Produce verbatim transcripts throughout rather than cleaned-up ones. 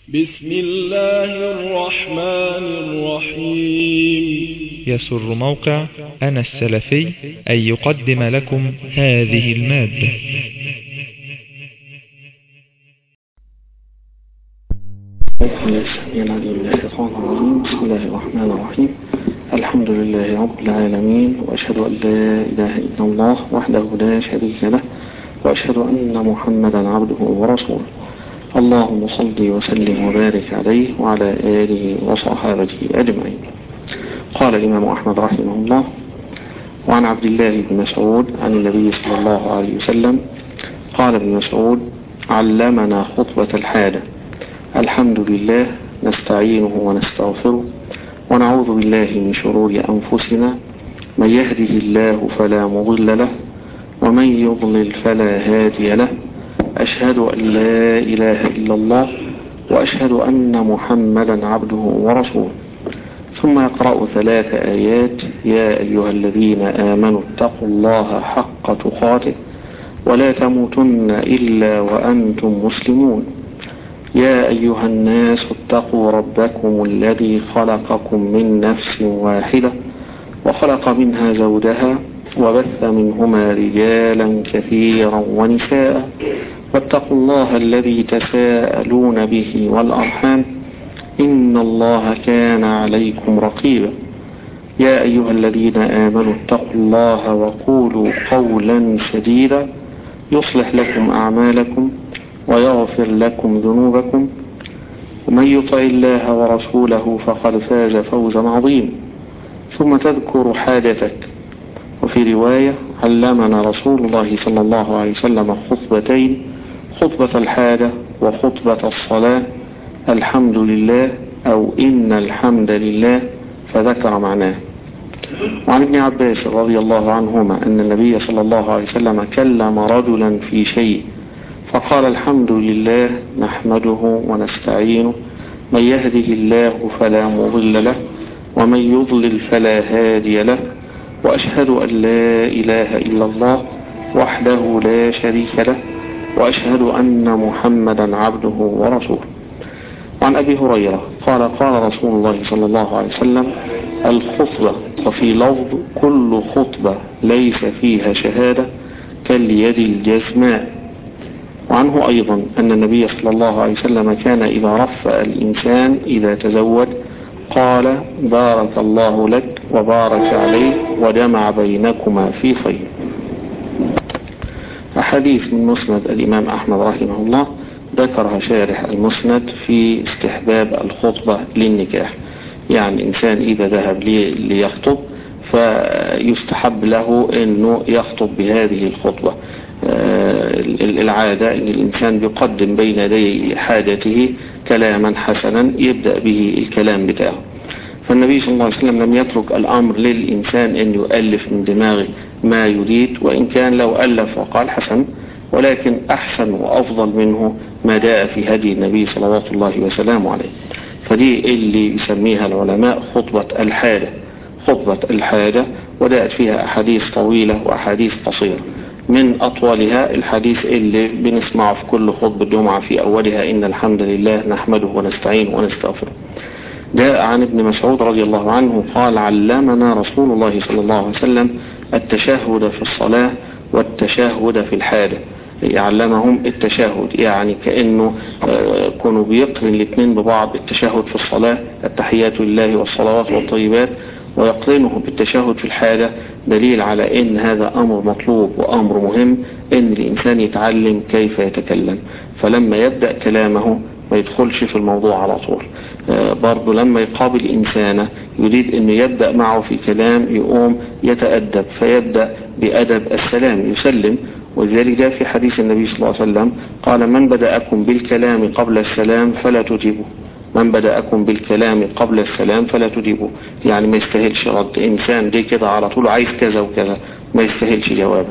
بسم الله الرحمن الرحيم. يسر موقع أنا السلفي أن يقدم لكم هذه المادة. بسم الله الرحمن الرحيم. الحمد لله رب العالمين، وأشهد أن لا إله إلا الله وحده لا شريك له، وأشهد أن محمدا عبده ورسوله. اللهم صل وسلم وبارك عليه وعلى آله وصحابته أجمعين. قال الإمام أحمد رحمه الله: وعن عبد الله بن مسعود عن النبي صلى الله عليه وسلم قال ابن مسعود: علمنا خطبة الحاجة: الحمد لله نستعينه ونستغفره ونعوذ بالله من شرور أنفسنا، من يهده الله فلا مضل له ومن يضلل فلا هادي له، أشهد أن لا إله إلا الله وأشهد أن محمدا عبده ورسوله. ثم يقرأ ثلاث آيات: يا أيها الذين آمنوا اتقوا الله حق تقاته ولا تموتن إلا وأنتم مسلمون. يا أيها الناس اتقوا ربكم الذي خلقكم من نفس واحدة وخلق منها زوجها وبث منهما رجالا كثيرا ونساء، واتقوا الله الذي تساءلون به والأرحام إن الله كان عليكم رقيبا. يا أيها الذين آمنوا اتقوا الله وقولوا قولا سديدا يصلح لكم أعمالكم ويغفر لكم ذنوبكم، ومن يطع الله ورسوله فقد فاز فوزا عظيما. ثم تذكر حاجتك. وفي رواية: علمنا رسول الله صلى الله عليه وسلم خطبتين: خطبة الحاجة وخطبة الصلاة. الحمد لله أو إن الحمد لله، فذكر معناه. وعن ابن عباس رضي الله عنهما أن النبي صلى الله عليه وسلم كلم رجلا في شيء فقال: الحمد لله نحمده ونستعينه، من يهده الله فلا مضل له ومن يضلل فلا هادي له، وأشهد أن لا إله إلا الله وحده لا شريك له، وأشهد أن محمدا عبده ورسوله. وعن أبي هريرة قال: قال رسول الله صلى الله عليه وسلم: الخطبة، وفي لفظ: كل خطبة ليس فيها شهادة كاليد الجزماء. وعنه أيضا أن النبي صلى الله عليه وسلم كان إذا رفأ الإنسان إذا تزوج قال: بارك الله لك وبارك عليك وجمع بينكما في خير. أحاديث من مسند الإمام أحمد رحمه الله ذكرها شارح المسند في استحباب الخطبة للنكاح. يعني الإنسان إذا ذهب ليخطب فيستحب له أنه يخطب بهذه الخطبة. العادة أن الإنسان يقدم بين يدي حاجته كلاما حسنا يبدأ به الكلام بتاعه. فالنبي صلى الله عليه وسلم لم يترك الأمر للإنسان أن يؤلف من دماغه ما يريد، وإن كان لو ألف وقال حسن، ولكن أحسن وأفضل منه ما جاء في هدي النبي صلوات الله وسلامه عليه. فدي اللي يسميها العلماء خطبة الحاجة. خطبة الحاجة وجاءت فيها أحاديث طويلة وأحاديث قصيرة. من أطولها الحديث اللي بنسمعه في كل خطبة جمعة في أولها: إن الحمد لله نحمده ونستعينه ونستغفره. جاء عن ابن مسعود رضي الله عنه قال: علمنا رسول الله صلى الله عليه وسلم التشهد في الصلاة والتشهد في الحاجة. يعلمهم التشهد، يعني كأنه كانوا بيقرن الاثنين ببعض. التشهد في الصلاة: التحيات لله والصلوات والطيبات، ويقرنه بالتشهد في الحاجة، دليل على ان هذا امر مطلوب وامر مهم، ان الانسان يتعلم كيف يتكلم. فلما يبدأ كلامه ما يدخلش في الموضوع على طول. برضو لما يقابل إنسانة يريد أن يبدأ معه في كلام يقوم يتأدب، فيبدأ بأدب السلام، يسلم. ولذلك جاء في حديث النبي صلى الله عليه وسلم قال: من بدأكم بالكلام قبل السلام فلا تجيبه. من بدأكم بالكلام قبل السلام فلا تجيبه، يعني ما يستاهلش رد. إنسان دي كده على طول عايز كذا وكذا، ما يستاهلش جوابه.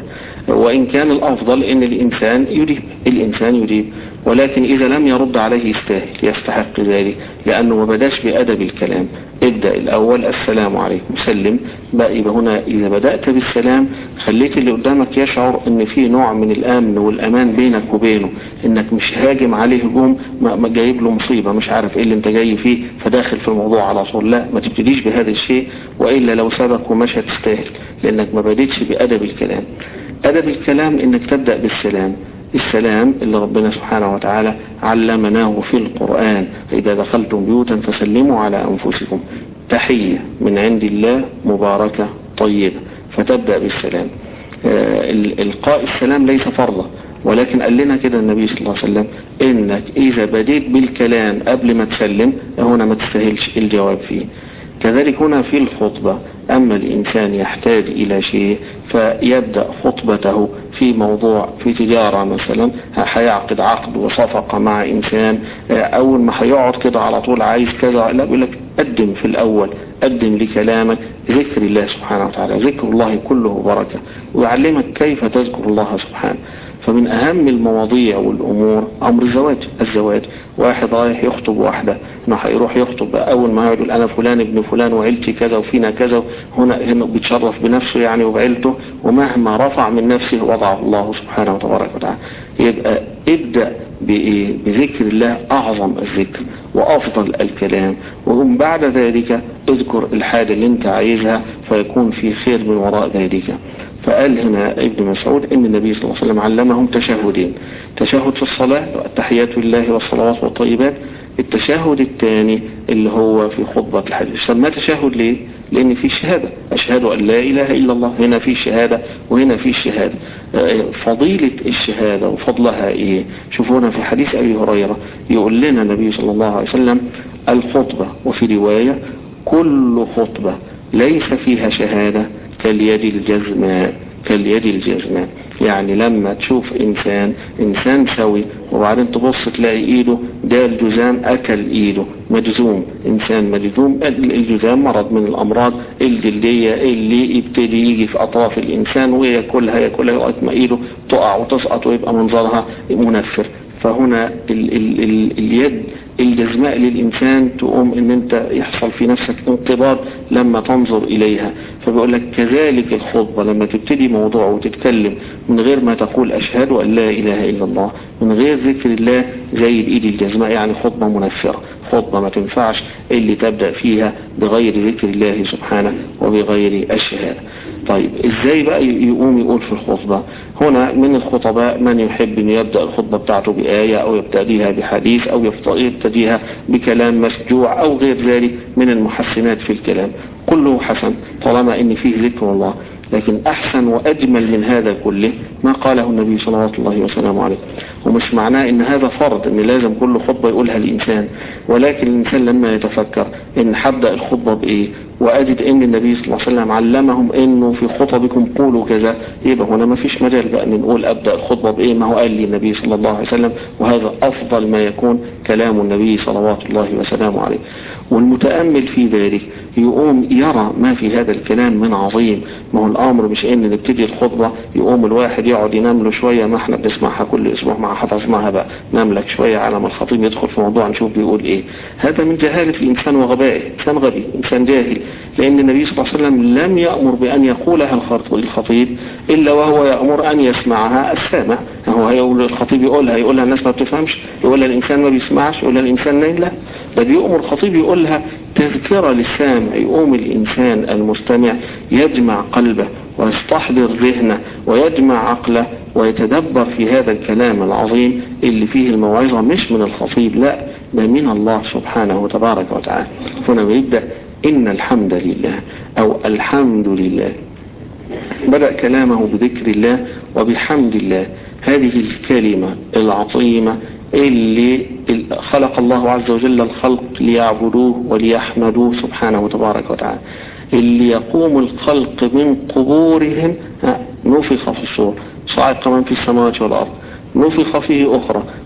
وإن كان الأفضل إن الإنسان يجيب الإنسان يجيب ولكن إذا لم يرد عليه يستاهل يستحق ذلك، لأنه ما بداش بأدب الكلام. ابدأ الأول السلام عليكم سلم بقى. يبقى هنا إذا بدأت بالسلام خليت اللي قدامك يشعر إن في نوع من الأمن والأمان بينك وبينه، إنك مش هاجم عليه هجوم ما جايب له مصيبة مش عارف إيه اللي أنت جاي فيه فداخل في الموضوع على طول. لا، ما تبتديش بهذا الشيء، وإلا لو سبق ومش هتستاهل لأنك ما بديتش بأدب الكلام. أدب الكلام إنك تبدأ بالسلام. السلام اللي ربنا سبحانه وتعالى علمناه في القرآن: إذا دخلتم بيوتا فسلموا على أنفسكم، تحية من عند الله مباركة طيبة، فتبدأ بالسلام. آه القاء السلام ليس فرضا، ولكن قال لنا كده النبي صلى الله عليه وسلم إنك إذا بديت بالكلام قبل ما تسلم هنا ما تستاهلش الجواب فيه. كذلك هنا في الخطبة، أما الإنسان يحتاج إلى شيء فيبدأ خطبته في موضوع في تجارة مثلا، هيعقد عقد وصفقة مع إنسان، أول ما هيقعد كده على طول عايز كذا، لا بيقول لك قدم في الأول، قدم لكلامك ذكر الله سبحانه وتعالى. ذكر الله كله بركة، ويعلمك كيف تذكر الله سبحانه. فمن أهم المواضيع والأمور أمر الزواج. الزواج واحد رايح يخطب واحدة، انه هيروح يخطب أول ما يقول أنا فلان ابن فلان وعيلتي كذا وفينا كذا، هنا هنا بيتشرف بنفسه يعني وبعيلته، ومهما رفع من نفسه وضعه الله سبحانه وتعالى. يبقى ابدأ بذكر الله أعظم الذكر وأفضل الكلام، ومن بعد ذلك اذكر الحاجة اللي انت عايزها فيكون في خير من وراء ذلك. فقال هنا ابن مسعود ان النبي صلى الله عليه وسلم علمهم تشهدين: تشهد في الصلاة التحيات لله والصلوات والطيبات، التشهد الثاني اللي هو في خطبة الحج. سماه تشهد ليه؟ لان في شهادة، اشهد ان لا اله الا الله، هنا في شهادة وهنا في شهادة. فضيلة الشهادة وفضلها ايه؟ شوفونا في حديث ابي هريرة يقول لنا النبي صلى الله عليه وسلم: الخطبة، وفي رواية كل خطبة ليس فيها شهادة كاليد الجزماء. كاليد الجزماء يعني لما تشوف إنسان إنسان سوي وبعدين تبص تلاقي إيده ده الجزام أكل إيده مجزوم، إنسان مجزوم. الجزام مرض من الأمراض الجلدية اللي يبتدي يجي في أطراف الإنسان ويأكلها يأكلها لغاية ما إيده تقع وتسقط ويبقى منظرها منفر. فهنا ال ال ال اليد الجزماء للإنسان تقوم ان انت يحصل في نفسك انقباض لما تنظر اليها. فبيقول لك كذلك الخطبة لما تبتدي موضوع وتتكلم من غير ما تقول اشهد ان لا اله الا الله، من غير ذكر الله، زي الايد الجزماء، يعني خطبة منفرة، خطبة ما تنفعش اللي تبدأ فيها بغير ذكر الله سبحانه وبغير الشهادة. طيب ازاي بقى يقوم يقول في الخطبة؟ هنا من الخطباء من يحب ان يبدأ الخطبة بتاعته بآية او يبتديها بحديث او يبتديها بكلام مسجوع او غير ذلك من المحسنات في الكلام، كله حسن طالما ان فيه ذكر الله. لكن احسن واجمل من هذا كله ما قاله النبي صلى الله عليه وسلم عليه. ومش معناه ان هذا فرض ان لازم كل خطبة يقولها الانسان، ولكن الانسان لما يتفكر ان حبدأ الخطبة بايه واجد ان النبي صلى الله عليه وسلم علمهم انه في خطبكم قولوا كذا، يبقى هنا ما فيش مجال بقى نقول ابدأ الخطبة بايه، ما هو قال لي النبي صلى الله عليه وسلم، وهذا افضل ما يكون كلام النبي صلوات الله وسلامه عليه. والمتأمل في ذلك يقوم يرى ما في هذا الكلام من عظيم. ما هو الامر مش ان نبتدي الخطبة يقوم الواحد يقعد ينام له شوية، ما احنا بنسمعها كل اسبوع مع حفظناها بقى، نام لك شوية على ما الخطيب يدخل في موضوع نشوف بيقول ايه. هذا من جهالة الانسان وغبائه، انسان غبي، انسان جاهل. لان النبي صلى الله عليه وسلم لم يأمر بان يقولها الخطيب الا وهو يأمر ان يسمعها السامع. هو هيقول الخطيب يقولها يقولها الناس ما بتفهمش، يقولها الانسان ما بيسمعش، يقولها الانسان نايم، لا ده بيؤمر الخطيب يقولها تذكرة للسامع. يقوم الانسان المستمع يجمع قلبه ويستحضر ذهنه ويجمع عقله ويتدبر في هذا الكلام العظيم اللي فيه الموعظة مش من الخطيب، لا ده من الله سبحانه وتبارك وتعالى. هنا بيبدأ إن الحمد لله أو الحمد لله، بدأ كلامه بذكر الله وبحمد الله. هذه الكلمة العظيمة اللي خلق الله عز وجل الخلق ليعبدوه وليحمدوه سبحانه وتبارك وتعالى، اللي يقوم الخلق من قبورهم نفخ في الصور، صعد كمان في السماوات والأرض، نفخ فيه أخرى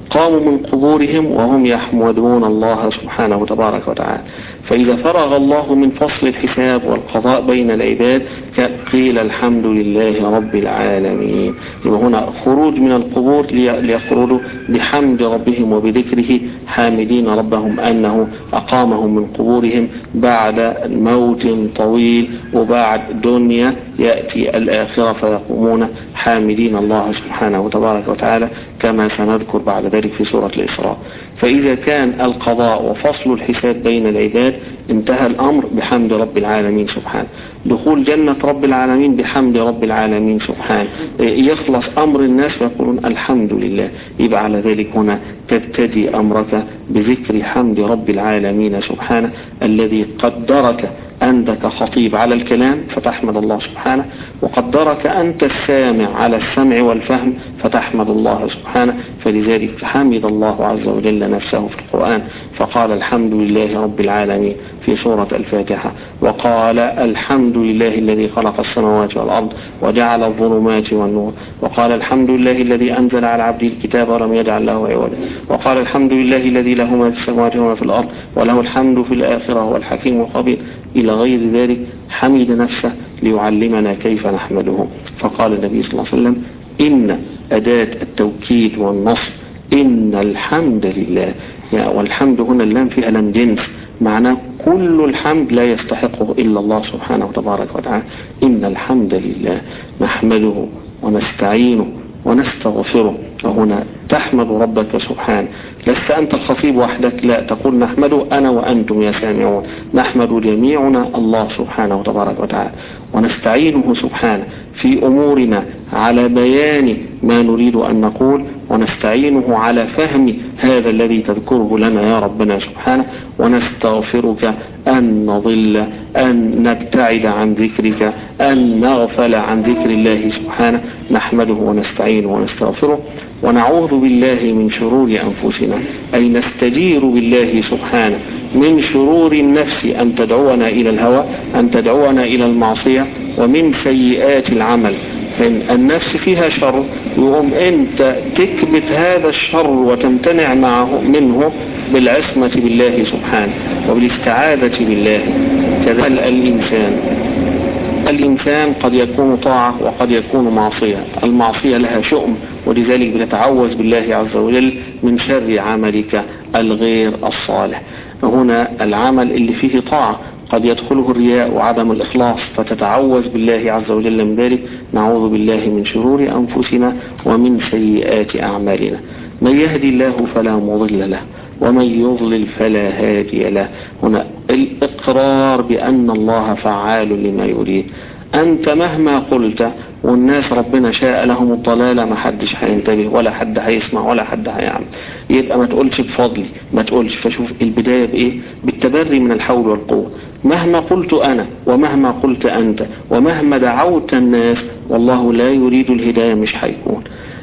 قاموا من قبورهم وهم يحمدون الله سبحانه تبارك وتعالى. فإذا فرغ الله من فصل الحساب والقضاء بين العباد قيل الحمد لله رب العالمين. يبقى هنا خروج من القبور ليخرجوا بحمد ربهم وبذكره حامدين ربهم أنه أقامهم من قبورهم بعد موت طويل وبعد دنيا يأتي الآخرة فيقومون حامدين الله سبحانه تبارك وتعالى كما سنذكر بعد ذلك في سورة الإسراء. فإذا كان القضاء وفصل الحساب بين العباد انتهى الأمر بحمد رب العالمين سبحانه. دخول جنة رب العالمين بحمد رب العالمين سبحانه. يخلص أمر الناس ويقولون الحمد لله. يبقى على ذلك هنا تبتدي أمرك بذكر حمد رب العالمين سبحانه الذي قدرك أنت خطيب على الكلام فتحمد الله سبحانه، وقدرك أنت السامع على السمع والفهم فتحمد الله سبحانه. فلذلك حمد الله عز وجل نفسه في القرآن فقال الحمد لله رب العالمين في سورة الفاتحة، وقال الحمد لله الذي خلق السماوات والأرض وجعل الظلمات والنور، وقال الحمد لله الذي أنزل على عبده الكتاب ولم يجعل له عوجا، وقال الحمد لله الذي له ما في السماوات وما في الأرض وله الحمد في الآخرة هو الحكيم الخبير إلى غير ذلك. حمد نفسه ليعلمنا كيف نحمده. فقال النبي صلى الله عليه وسلم إن أداة التوكيد والنصب إن الحمد لله، والحمد هنا اللام فيها لام جنس معناه كل الحمد لا يستحقه إلا الله سبحانه وتبارك وتعالى. إن الحمد لله نحمده ونستعينه ونستغفره. وهنا تحمد ربك سبحانه، لست أنت الخطيب وحدك، لا، تقول نحمده أنا وأنتم يا سامعون، نحمد جميعنا الله سبحانه وتبارك وتعالى، ونستعينه سبحانه في أمورنا على بيان ما نريد أن نقول، ونستعينه على فهم هذا الذي تذكره لنا يا ربنا سبحانه، ونستغفرك أن نضل، أن نبتعد عن ذكرك، أن نغفل عن ذكر الله سبحانه. نحمده ونستعينه ونستغفره، ونعوذ بالله من شرور أنفسنا، أي نستجير بالله سبحانه من شرور النفس أن تدعونا إلى الهوى، أن تدعونا إلى المعصية، ومن سيئات العمل. فإن النفس فيها شر يقوم أنت تكبت هذا الشر وتمتنع معه منه بالعصمة بالله سبحانه وبالاستعاذة بالله. كذلك الإنسان الإنسان قد يكون طاعة وقد يكون معصية. المعصية لها شؤم، ولذلك بنتعوذ بالله عز وجل من شر عملك الغير الصالح. هنا العمل اللي فيه طاعة قد يدخله الرياء وعدم الإخلاص، فتتعوذ بالله عز وجل من ذلك. نعوذ بالله من شرور أنفسنا ومن سيئات أعمالنا. من يهدي الله فلا مضل له ومن يضلل فلا هادي له. هنا الإقرار بأن الله فعال لما يريد. أنت مهما قلت والناس ربنا شاء لهم الضلالة ما حدش هينتبه ولا حد هيسمع ولا حد هيعمل. يبقى ما تقولش بفضلي، ما تقولش. فشوف البداية بإيه؟ بالتبري من الحول والقوة. مهما قلت أنا ومهما قلت أنت ومهما دعوت الناس والله لا يريد الهداية مش هيكون.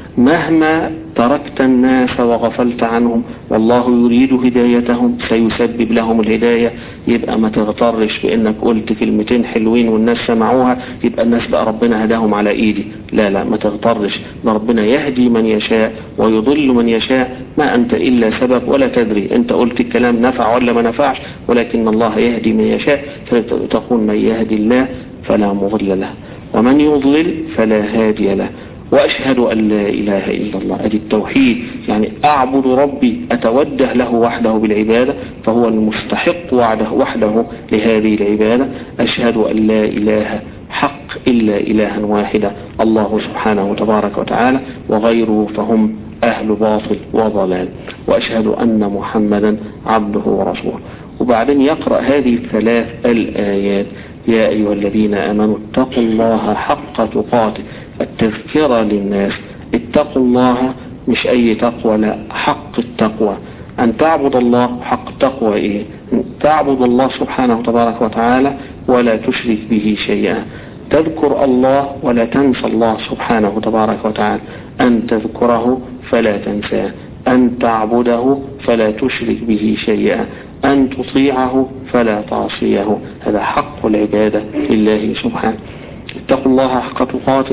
مهما تركت الناس وغفلت عنهم والله يريد هدايتهم سيسبب لهم الهداية. يبقى ما تغترش بأنك قلت كلمتين حلوين والناس سمعوها يبقى الناس بقى ربنا هداهم على إيدي. لا لا، ما تغترش. ربنا يهدي من يشاء ويضل من يشاء، ما أنت إلا سبب ولا تدري. أنت قلت الكلام نفع ولا ما نفعش، ولكن الله يهدي من يشاء. فتقول من يهدي الله فلا مضل له ومن يضلل فلا هادي له. وأشهد أن لا إله إلا الله. أدي التوحيد، يعني أعبد ربي أتوجه له وحده بالعبادة، فهو المستحق وحده, وحده لهذه العبادة. أشهد أن لا إله حق إلا إلها واحدا الله سبحانه وتبارك وتعالى، وغيره فهم أهل باطل وضلال. وأشهد أن محمدا عبده ورسوله. وبعدين يقرأ هذه الثلاث الآيات: يا أيها الذين آمنوا اتقوا الله حق تقاته. التذكرة للناس، اتقوا الله مش أي تقوى، لا، حق التقوى. أن تعبد الله حق التقوى إيه؟ تعبد الله سبحانه وتبارك وتعالى ولا تشرك به شيئا. تذكر الله ولا تنسى الله سبحانه وتبارك وتعالى. أن تذكره فلا تنساه، أن تعبده فلا تشرك به شيئا، أن تطيعه فلا تعصيه. هذا حق العبادة لله سبحانه. اتقوا الله حق تقاته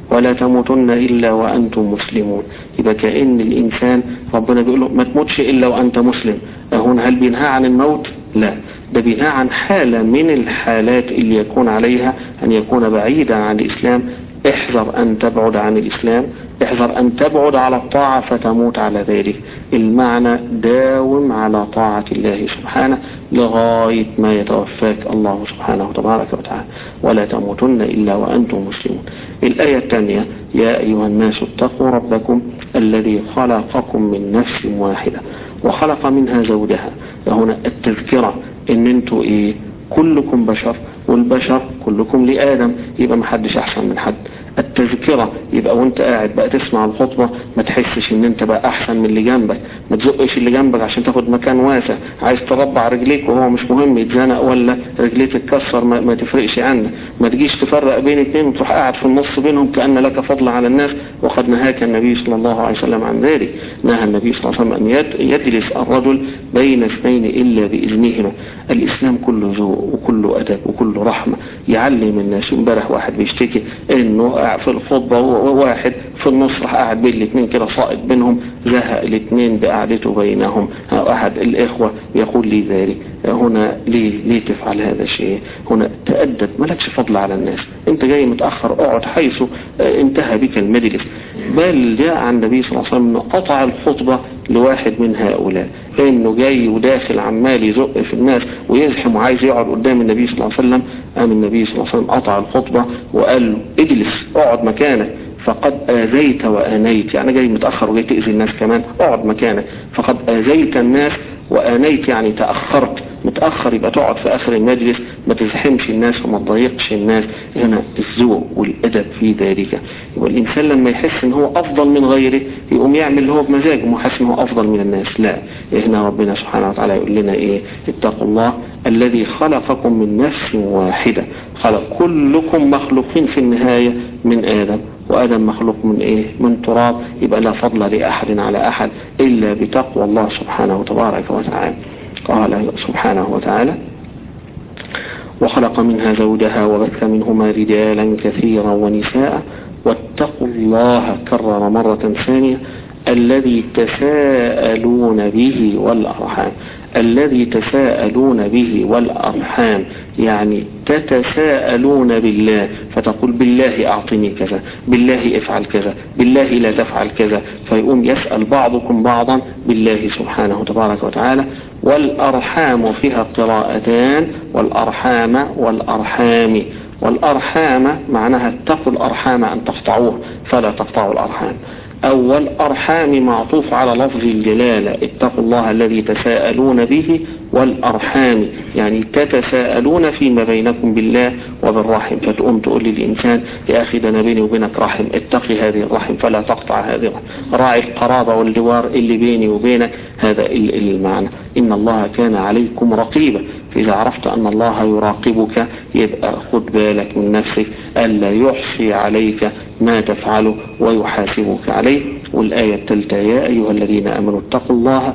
ولا تموتن إلا وأنتم مسلمون. يبقى كأن الإنسان ربنا بيقول له ما تموتش إلا وأنت مسلم. هنا هل بينهى عن الموت؟ لا، ده بينهى عن حالة من الحالات اللي يكون عليها أن يكون بعيدا عن الإسلام. احذر أن تبعد عن الإسلام، احذر أن تبعد على الطاعة فتموت على ذلك. المعنى داوم على طاعة الله سبحانه لغاية ما يتوفاك الله سبحانه وتبارك وتعالى. ولا تموتن إلا وأنتم مسلمون. الآية الثانية يا أيها الناس اتقوا ربكم الذي خلقكم من نفس واحدة وخلق منها زوجها. هنا التذكرة ان انتوا ايه كلكم بشر، والبشر كلكم لآدم، يبقى ما حدش احسن من حد. التذكرة يبقى وانت قاعد بقى تسمع الخطبة ما تحسش ان انت بقى احسن من اللي جنبك، ما تزقش اللي جنبك عشان تاخد مكان واسع. عايز تربع رجليك وهو مش مهم يتزنق ولا رجليه تتكسر، ما, ما تفرقش عنك. ما تجيش تفرق بين اثنين وتروح قاعد في النص بينهم كأن لك فضل على الناس، وقد نهاك النبي صلى الله عليه وسلم عن ذلك. نهى النبي صلى الله عليه وسلم ان يجلس الرجل بين اثنين الا بإذنهما. الاسلام كله ذوق وكله ادب وكله رحمة، يعلم الناس. امبارح واحد بيشتكي انه في الخطبة واحد في النص راح قاعد بين الاثنين كده صائد بينهم، زهق الاثنين بقعدته بينهم. احد الاخوة يقول لي ذلك. هنا ليه ليه تفعل هذا الشيء؟ هنا تأدب، مالكش فضل على الناس، انت جاي متأخر اقعد حيث انتهى بك المجلس. بل جاء عن النبي صلى الله عليه وسلم قطع الخطبة لواحد من هؤلاء، انه جاي وداخل عمال يزق في الناس ويزحم وعايز يقعد قدام النبي صلى الله عليه وسلم. قام النبي صلى الله عليه وسلم قطع الخطبة وقال له اجلس اقعد مكانك فقد آذيت وآنيت. يعني جاي متأخر وجاي تأذي الناس كمان، اقعد مكانك فقد آذيت الناس وآنيت، يعني تأخرت. متأخر يبقى تقعد في آخر المجلس، ما تزحمش الناس وما تضايقش الناس. هنا الذوق والأدب في ذلك. يبقى الإنسان لما يحس ان هو أفضل من غيره يقوم يعمل اللي هو بمزاجه وحاسس ان هو أفضل من الناس. لا، هنا ربنا سبحانه وتعالى يقول لنا ايه؟ اتقوا الله الذي خلقكم من نفس واحدة. خلق كلكم مخلوقين في النهاية من آدم، وآدم مخلوق من ايه؟ من تراب. يبقى لا فضل لأحد على أحد إلا بتقوى الله سبحانه وتبارك وتعالى. قال سبحانه وتعالى وخلق منها زوجها وبث منهما رجالا كثيرا ونساء واتقوا الله. كرر مرة ثانية الذي تساءلون به والأرحام. الذي تساءلون به والأرحام يعني تتساءلون بالله، فتقول بالله أعطني كذا، بالله افعل كذا، بالله لا تفعل كذا، فيقوم يسأل بعضكم بعضا بالله سبحانه وتبارك وتعالى. والأرحام فيها قراءتان، والأرحام والأرحام. والأرحام معناها اتقوا الأرحام أن تقطعوه فلا تقطعوا الأرحام. أول أرحام معطوف على لفظ الجلالة، اتقوا الله الذي تساءلون به والأرحام يعني تتساءلون فيما بينكم بالله وبالرحم. فتقوم تقول للإنسان يا أخي ده أنا بيني وبينك رحم، اتقي هذه الرحم فلا تقطع هذه الرحم، راعي القرابة والجوار اللي بيني وبينك. هذا المعنى. إن الله كان عليكم رقيبا. فإذا عرفت أن الله يراقبك يبقى خد بالك من نفسك ألا يحصي عليك ما تفعله ويحاسبك عليه. والآية الثالثة يا أيها الذين آمنوا اتقوا الله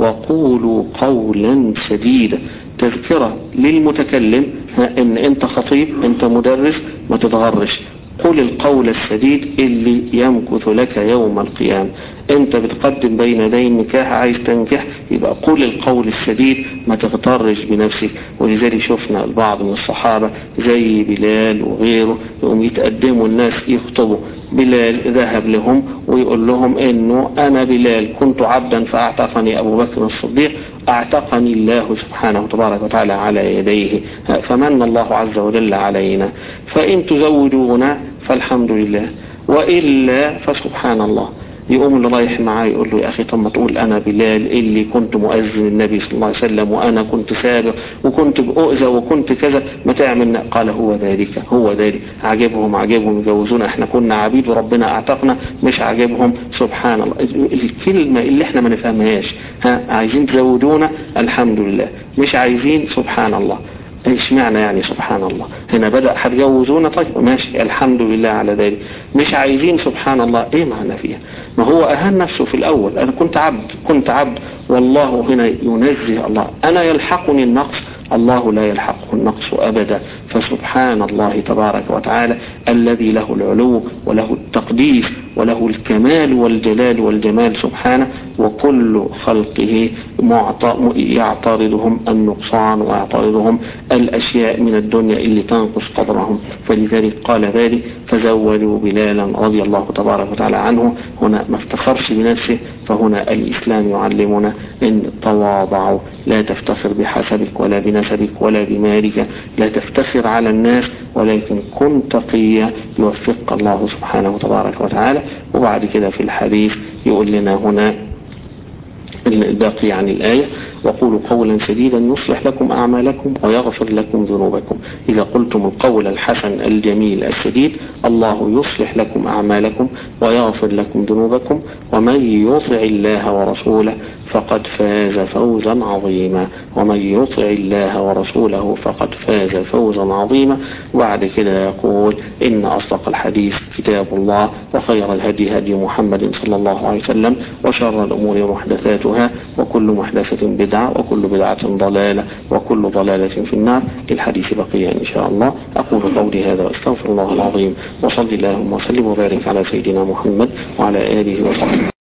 وقولوا قولا سديدا. تذكرة للمتكلم ان انت خطيب انت مدرس ما تتغرش، قل القول السديد اللي يمكث لك يوم القيامة. انت بتقدم بين يدين نكاح عايز تنكح يبقى قل القول السديد ما تغترش بنفسك. ولذلك شفنا البعض من الصحابة زي بلال وغيره يقوم يتقدموا الناس يخطبوا. بلال ذهب لهم ويقول لهم انه انا بلال كنت عبدا فاعتقني ابو بكر الصديق، اعتقني الله سبحانه وتبارك وتعالى على يديه، فمن الله عز وجل علينا. فان تزوجونا فالحمد لله وإلا فسبحان الله. يقوم اللي رايح معاه يقول له يا أخي طب ما تقول أنا بلال اللي كنت مؤذن النبي صلى الله عليه وسلم وأنا كنت سابق وكنت بأؤذى وكنت كذا، ما تعمل؟ قال هو ذلك هو ذلك. عجبهم عجبهم يجوزونا، احنا كنا عبيد وربنا اعتقنا. مش عجبهم سبحان الله. الكلمة اللي احنا ما نفهمهاش، ها عايزين تزودونا الحمد لله، مش عايزين سبحان الله. ايش معنى يعني سبحان الله؟ هنا بدأ هتجوزونا طيب ماشي الحمد لله على ذلك. مش عايزين سبحان الله، ايه معنى فيها؟ ما هو اهان نفسه في الاول، انا كنت عبد كنت عبد والله هنا ينزه الله. انا يلحقني النقص الله لا يلحقه النقص أبدا. فسبحان الله تبارك وتعالى الذي له العلو وله التقديس وله الكمال والجلال والجمال سبحانه، وكل خلقه يعترضهم النقصان ويعترضهم الأشياء من الدنيا اللي تنقص قدرهم. فلذلك قال ذلك فزودوا بلالا رضي الله تبارك وتعالى عنه. هنا ما افتخرش بنفسه، فهنا الإسلام يعلمنا إن تواضعوا، لا تفتخر بحسبك ولا بنسبك ولا بمالك، لا تفتخر على الناس، ولكن كن تقيا يوفقك الله سبحانه تبارك وتعالى. وبعد كده في الحديث يقول لنا هنا الباقي عن الآية: وقولوا قولا سديدا يصلح لكم أعمالكم ويغفر لكم ذنوبكم. إذا قلتم القول الحسن الجميل السديد الله يصلح لكم أعمالكم ويغفر لكم ذنوبكم، ومن يطع الله ورسوله فقد فاز فوزا عظيما. ومن يطع الله ورسوله فقد فاز فوزا عظيما. وبعد كده يقول: إن أصدق الحديث كتاب الله، وخير الهدي هدي محمد صلى الله عليه وسلم، وشر الأمور محدثاتها، وكل محدثة بدعة، وكل بدعة ضلالة، وكل ضلالة في النار. الحديث بقية إن شاء الله. أقول قولي هذا وأستغفر الله العظيم، وصلي اللهم وسلم وبارك على سيدنا محمد وعلى آله وصحبه.